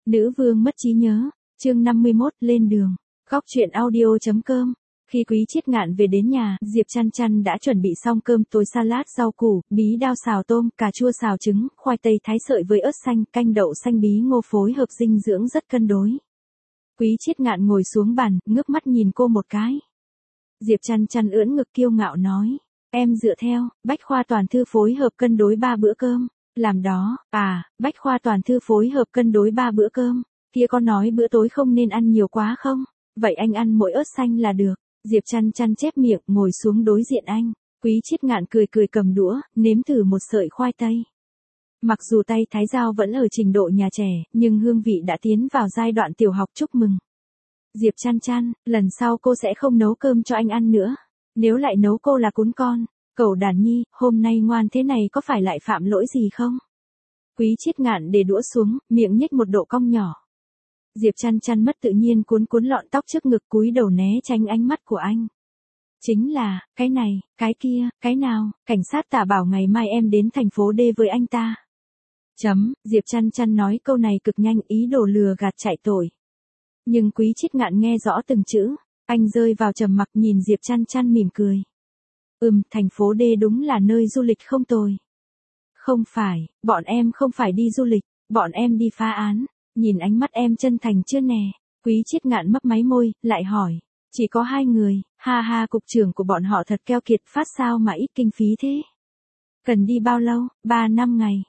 Nữ vương mất trí nhớ, chương 51, lên đường. Góc truyện audio.com. Khi Quý Chiết Ngạn về đến nhà, Diệp Chăn Chăn đã chuẩn bị xong cơm tối salad rau củ, bí đao xào tôm, cà chua xào trứng, khoai tây thái sợi với ớt xanh, canh đậu xanh bí ngô phối hợp dinh dưỡng rất cân đối. Quý Chiết Ngạn ngồi xuống bàn, ngước mắt nhìn cô một cái. Diệp Chăn Chăn ưỡn ngực kiêu ngạo nói, em dựa theo Bách Khoa Toàn Thư phối hợp cân đối 3 bữa cơm. Làm đó, Bách Khoa Toàn Thư phối hợp cân đối 3 bữa cơm. Kia có nói bữa tối không nên ăn nhiều quá không? Vậy anh ăn mỗi ớt xanh là được. Diệp Chăn Chăn chép miệng, ngồi xuống đối diện anh. Quý Chiết Ngạn cười cười cầm đũa, nếm thử một sợi khoai tây. Mặc dù tay thái dao vẫn ở trình độ nhà trẻ, nhưng hương vị đã tiến vào giai đoạn tiểu học. Chúc mừng. Diệp Chăn Chăn, lần sau cô sẽ không nấu cơm cho anh ăn nữa. Nếu lại nấu cô là cún con. Cẩu đàn nhi, hôm nay ngoan thế này có phải lại phạm lỗi gì không? Quý Chiết Ngạn để đũa xuống, miệng nhếch một độ cong nhỏ. Diệp Chăn Chăn mất tự nhiên cuốn lọn tóc trước ngực, cúi đầu né tránh ánh mắt của anh. Chính là, cái này, cái kia, cái nào, cảnh sát Tả bảo ngày mai em đến thành phố D với anh ta. Diệp Chăn Chăn nói câu này cực nhanh, ý đồ lừa gạt chạy tội. Nhưng Quý Chiết Ngạn nghe rõ từng chữ, anh rơi vào trầm mặc nhìn Diệp Chăn Chăn mỉm cười. Thành phố D đúng là nơi du lịch không tồi. Không phải, bọn em không phải đi du lịch, bọn em đi phá án. Nhìn ánh mắt em chân thành chưa nè? Quý Chiết Ngạn mấp máy môi, lại hỏi. Chỉ có 2 người, cục trưởng của bọn họ thật keo kiệt phát sao mà ít kinh phí thế. Cần đi bao lâu? 3 năm ngày,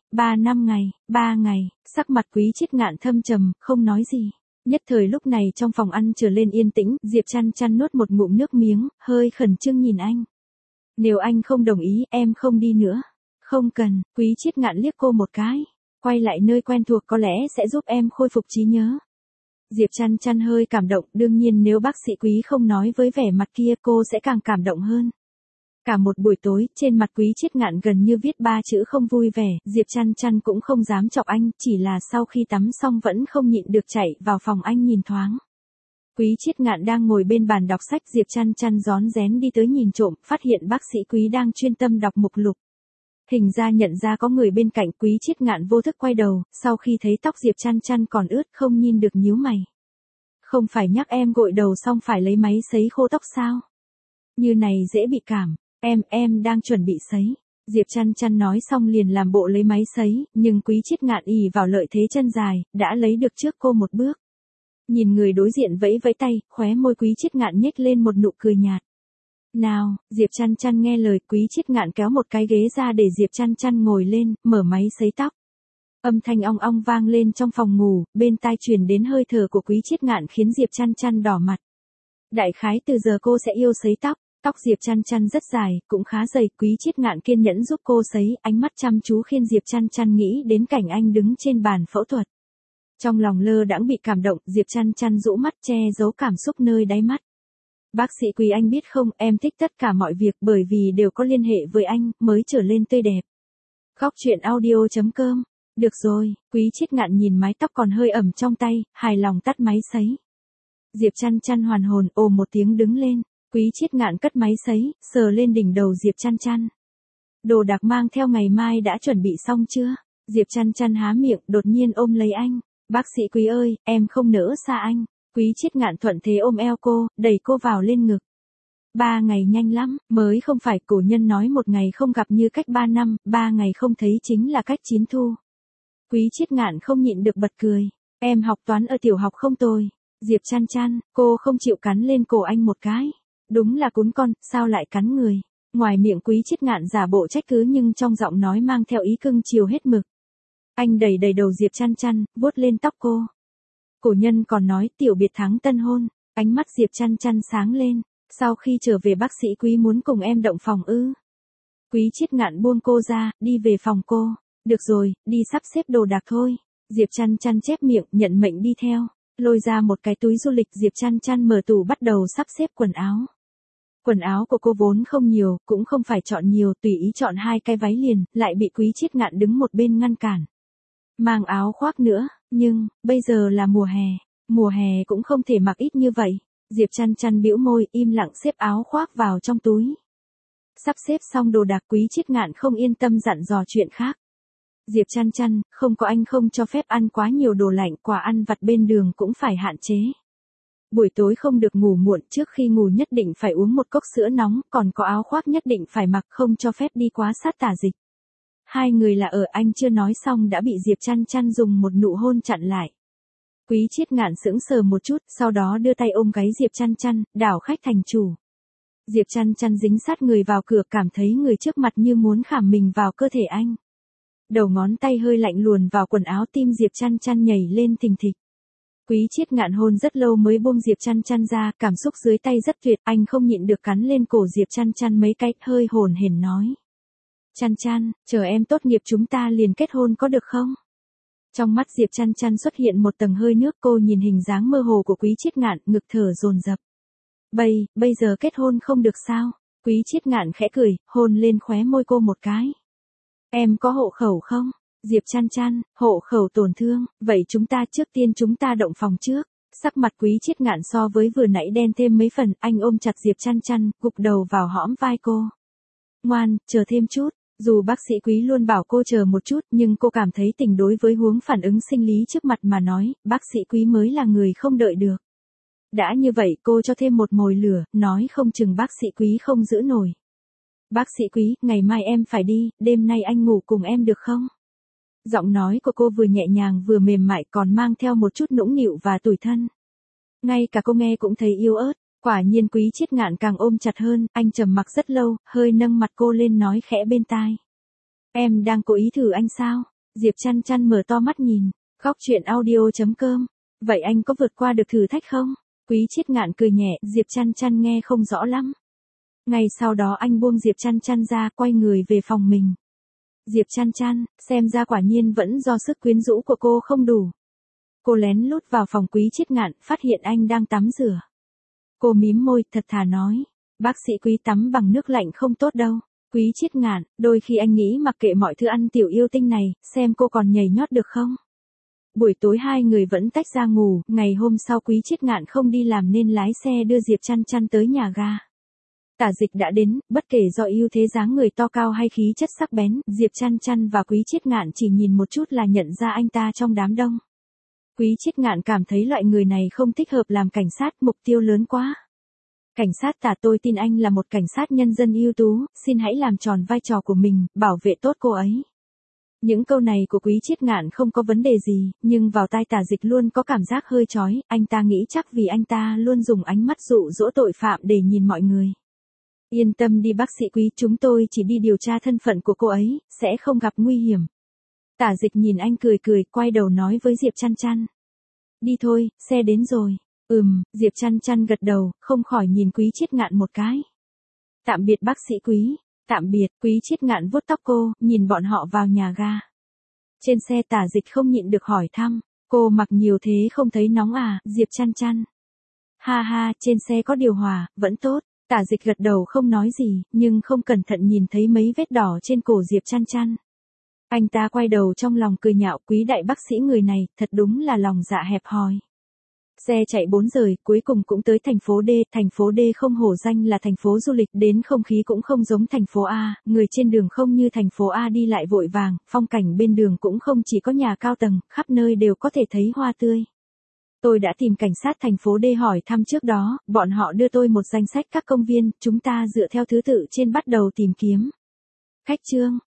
3 ngày, sắc mặt Quý Chiết Ngạn thâm trầm, không nói gì. Nhất thời lúc này trong phòng ăn trở lên yên tĩnh, Diệp Chăn Chăn nuốt một ngụm nước miếng, hơi khẩn trương nhìn anh. Nếu anh không đồng ý, em không đi nữa. Không cần, Quý Chiết Ngạn liếc cô một cái. Quay lại nơi quen thuộc có lẽ sẽ giúp em khôi phục trí nhớ. Diệp Chăn Chăn hơi cảm động, đương nhiên nếu bác sĩ Quý không nói với vẻ mặt kia cô sẽ càng cảm động hơn. Cả một buổi tối, trên mặt Quý Chiết Ngạn gần như viết 3 chữ không vui vẻ, Diệp Chăn Chăn cũng không dám chọc anh, chỉ là sau khi tắm xong vẫn không nhịn được chạy vào phòng anh nhìn thoáng. Quý Chiết Ngạn đang ngồi bên bàn đọc sách, Diệp Chăn Chăn rón rén đi tới nhìn trộm, phát hiện bác sĩ Quý đang chuyên tâm đọc mục lục. Hình ra nhận ra có người bên cạnh, Quý Chiết Ngạn vô thức quay đầu, sau khi thấy tóc Diệp Chăn Chăn còn ướt không nhìn được nhíu mày. Không phải nhắc em gội đầu xong phải lấy máy sấy khô tóc sao? Như này dễ bị cảm, em đang chuẩn bị sấy. Diệp Chăn Chăn nói xong liền làm bộ lấy máy sấy, nhưng Quý Chiết Ngạn ỷ vào lợi thế chân dài, đã lấy được trước cô một bước. Nhìn người đối diện vẫy vẫy tay, khóe môi Quý Chiết Ngạn nhếch lên một nụ cười nhạt. Nào, Diệp Chăn Chăn nghe lời, Quý Chiết Ngạn kéo một cái ghế ra để Diệp Chăn Chăn ngồi lên, mở máy sấy tóc. Âm thanh ong ong vang lên trong phòng ngủ, bên tai truyền đến hơi thở của Quý Chiết Ngạn khiến Diệp Chăn Chăn đỏ mặt. Đại khái từ giờ cô sẽ yêu sấy tóc. Tóc Diệp Chăn Chăn rất dài, cũng khá dày, Quý Chiết Ngạn kiên nhẫn giúp cô sấy, ánh mắt chăm chú khiến Diệp Chăn Chăn nghĩ đến cảnh anh đứng trên bàn phẫu thuật. Trong lòng lơ đãng bị cảm động, Diệp Chăn Chăn rũ mắt che giấu cảm xúc nơi đáy mắt. Bác sĩ Quý anh biết không, em thích tất cả mọi việc bởi vì đều có liên hệ với anh, mới trở lên tươi đẹp. Góc truyện audio.com. Được rồi, Quý Chiết Ngạn nhìn mái tóc còn hơi ẩm trong tay, hài lòng tắt máy sấy. Diệp Chăn Chăn hoàn hồn, ồ một tiếng đứng lên. Quý Chiết Ngạn cất máy sấy, sờ lên đỉnh đầu Diệp Chăn Chăn. Đồ đạc mang theo ngày mai đã chuẩn bị xong chưa? Diệp Chăn Chăn há miệng, đột nhiên ôm lấy anh. Bác sĩ Quý ơi, em không nỡ xa anh. Quý Chiết Ngạn thuận thế ôm eo cô, đẩy cô vào lên ngực. 3 ngày nhanh lắm, mới không phải, cổ nhân nói một ngày không gặp như cách 3 năm, 3 ngày không thấy chính là cách 9 thu. Quý Chiết Ngạn không nhịn được bật cười. Em học toán ở tiểu học không tồi. Diệp Chăn Chăn, cô không chịu cắn lên cổ anh một cái. Đúng là cún con, sao lại cắn người? Ngoài miệng Quý Chiết Ngạn giả bộ trách cứ nhưng trong giọng nói mang theo ý cưng chiều hết mực. Anh đẩy đầu Diệp Chăn Chăn, vuốt lên tóc cô. Cổ nhân còn nói tiểu biệt thắng tân hôn, ánh mắt Diệp Chăn Chăn sáng lên. Sau khi trở về bác sĩ Quý muốn cùng em động phòng ư? Quý Chiết Ngạn buông cô ra, đi về phòng cô. Được rồi, đi sắp xếp đồ đạc thôi. Diệp Chăn Chăn chép miệng, nhận mệnh đi theo. Lôi ra một cái túi du lịch, Diệp Chăn Chăn mở tủ bắt đầu sắp xếp quần áo. Quần áo của cô vốn không nhiều, cũng không phải chọn nhiều, tùy ý chọn 2 cái váy liền, lại bị Quý Chiết Ngạn đứng một bên ngăn cản. Mang áo khoác nữa, nhưng, bây giờ là mùa hè cũng không thể mặc ít như vậy. Diệp Chăn Chăn bĩu môi, im lặng xếp áo khoác vào trong túi. Sắp xếp xong đồ đạc, Quý Chiết Ngạn không yên tâm dặn dò chuyện khác. Diệp Chăn Chăn, không có anh không cho phép ăn quá nhiều đồ lạnh, quà ăn vặt bên đường cũng phải hạn chế. Buổi tối không được ngủ muộn, trước khi ngủ nhất định phải uống một cốc sữa nóng, còn có áo khoác nhất định phải mặc, không cho phép đi quá sát tà dịch. Hai người là ở, anh chưa nói xong đã bị Diệp Chăn Chăn dùng một nụ hôn chặn lại. Quý Chiết Ngạn sững sờ một chút, sau đó đưa tay ôm gáy Diệp Chăn Chăn, đảo khách thành chủ. Diệp Chăn Chăn dính sát người vào cửa, cảm thấy người trước mặt như muốn khảm mình vào cơ thể anh. Đầu ngón tay hơi lạnh luồn vào quần áo, tim Diệp Chăn Chăn nhảy lên thình thịch. Quý Chiết Ngạn hôn rất lâu mới buông Diệp Chăn Chăn ra, cảm xúc dưới tay rất tuyệt, anh không nhịn được cắn lên cổ Diệp Chăn Chăn mấy cái, hơi hổn hển nói. Chăn Chăn, chờ em tốt nghiệp chúng ta liền kết hôn có được không? Trong mắt Diệp Chăn Chăn xuất hiện một tầng hơi nước, cô nhìn hình dáng mơ hồ của Quý Chiết Ngạn, ngực thở dồn dập. Bây giờ kết hôn không được sao? Quý Chiết Ngạn khẽ cười, hôn lên khóe môi cô một cái. Em có hộ khẩu không? Diệp Chăn Chăn, hộ khẩu tổn thương, vậy chúng ta trước tiên động phòng trước. Sắc mặt Quý Chiết Ngạn so với vừa nãy đen thêm mấy phần, anh ôm chặt Diệp Chăn Chăn, gục đầu vào hõm vai cô. Ngoan, chờ thêm chút. Dù bác sĩ Quý luôn bảo cô chờ một chút, nhưng cô cảm thấy tình đối với huống phản ứng sinh lý trước mặt mà nói, bác sĩ Quý mới là người không đợi được. Đã như vậy cô cho thêm một mồi lửa, nói không chừng bác sĩ Quý không giữ nổi. Bác sĩ Quý, ngày mai em phải đi, đêm nay anh ngủ cùng em được không? Giọng nói của cô vừa nhẹ nhàng vừa mềm mại, còn mang theo một chút nũng nịu và tủi thân. Ngay cả cô nghe cũng thấy yếu ớt. Quả nhiên Quý Chiết Ngạn càng ôm chặt hơn, anh trầm mặc rất lâu, hơi nâng mặt cô lên nói khẽ bên tai. Em đang cố ý thử anh sao? Diệp Chăn Chăn mở to mắt nhìn. Khóc chuyện audio.com. Vậy anh có vượt qua được thử thách không? Quý Chiết Ngạn cười nhẹ, Diệp Chăn Chăn nghe không rõ lắm. Ngay sau đó anh buông Diệp Chăn Chăn ra, quay người về phòng mình. Diệp Chăn Chăn, xem ra quả nhiên vẫn do sức quyến rũ của cô không đủ. Cô lén lút vào phòng Quý Chiết Ngạn, phát hiện anh đang tắm rửa. Cô mím môi, thật thà nói. Bác sĩ Quý tắm bằng nước lạnh không tốt đâu. Quý Chiết Ngạn, đôi khi anh nghĩ mặc kệ mọi thứ ăn tiểu yêu tinh này, xem cô còn nhảy nhót được không? Buổi tối hai người vẫn tách ra ngủ, ngày hôm sau Quý Chiết Ngạn không đi làm nên lái xe đưa Diệp Chăn Chăn tới nhà ga. Tả Dịch đã đến, bất kể do ưu thế dáng người to cao hay khí chất sắc bén, Diệp Chăn Chăn và Quý Chiết Ngạn chỉ nhìn một chút là nhận ra anh ta trong đám đông. Quý Chiết Ngạn cảm thấy loại người này không thích hợp làm cảnh sát, mục tiêu lớn quá. Cảnh sát Tả, tôi tin anh là một cảnh sát nhân dân ưu tú, xin hãy làm tròn vai trò của mình, bảo vệ tốt cô ấy. Những câu này của Quý Chiết Ngạn không có vấn đề gì, nhưng vào tai Tả Dịch luôn có cảm giác hơi chói, anh ta nghĩ chắc vì anh ta luôn dùng ánh mắt dụ dỗ tội phạm để nhìn mọi người. Yên tâm đi bác sĩ Quý, chúng tôi chỉ đi điều tra thân phận của cô ấy, sẽ không gặp nguy hiểm. Tả Dịch nhìn anh cười cười, quay đầu nói với Diệp Chăn Chăn. Đi thôi, xe đến rồi. Diệp Chăn Chăn gật đầu, không khỏi nhìn Quý Chiết Ngạn một cái. Tạm biệt bác sĩ Quý. Tạm biệt. Quý Chiết Ngạn vuốt tóc cô, nhìn bọn họ vào nhà ga. Trên xe Tả Dịch không nhịn được hỏi thăm. Cô mặc nhiều thế không thấy nóng à, Diệp Chăn Chăn. Ha ha, trên xe có điều hòa, vẫn tốt. Tả Dịch gật đầu không nói gì, nhưng không cẩn thận nhìn thấy mấy vết đỏ trên cổ Diệp Chăn Chăn. Anh ta quay đầu trong lòng cười nhạo, Quý đại bác sĩ người này, thật đúng là lòng dạ hẹp hòi. Xe chạy 4 giờ, cuối cùng cũng tới thành phố D không hổ danh là thành phố du lịch, đến không khí cũng không giống thành phố A, người trên đường không như thành phố A đi lại vội vàng, phong cảnh bên đường cũng không chỉ có nhà cao tầng, khắp nơi đều có thể thấy hoa tươi. Tôi đã tìm cảnh sát thành phố D hỏi thăm trước đó, bọn họ đưa tôi một danh sách các công viên, chúng ta dựa theo thứ tự trên bắt đầu tìm kiếm. Khách trương,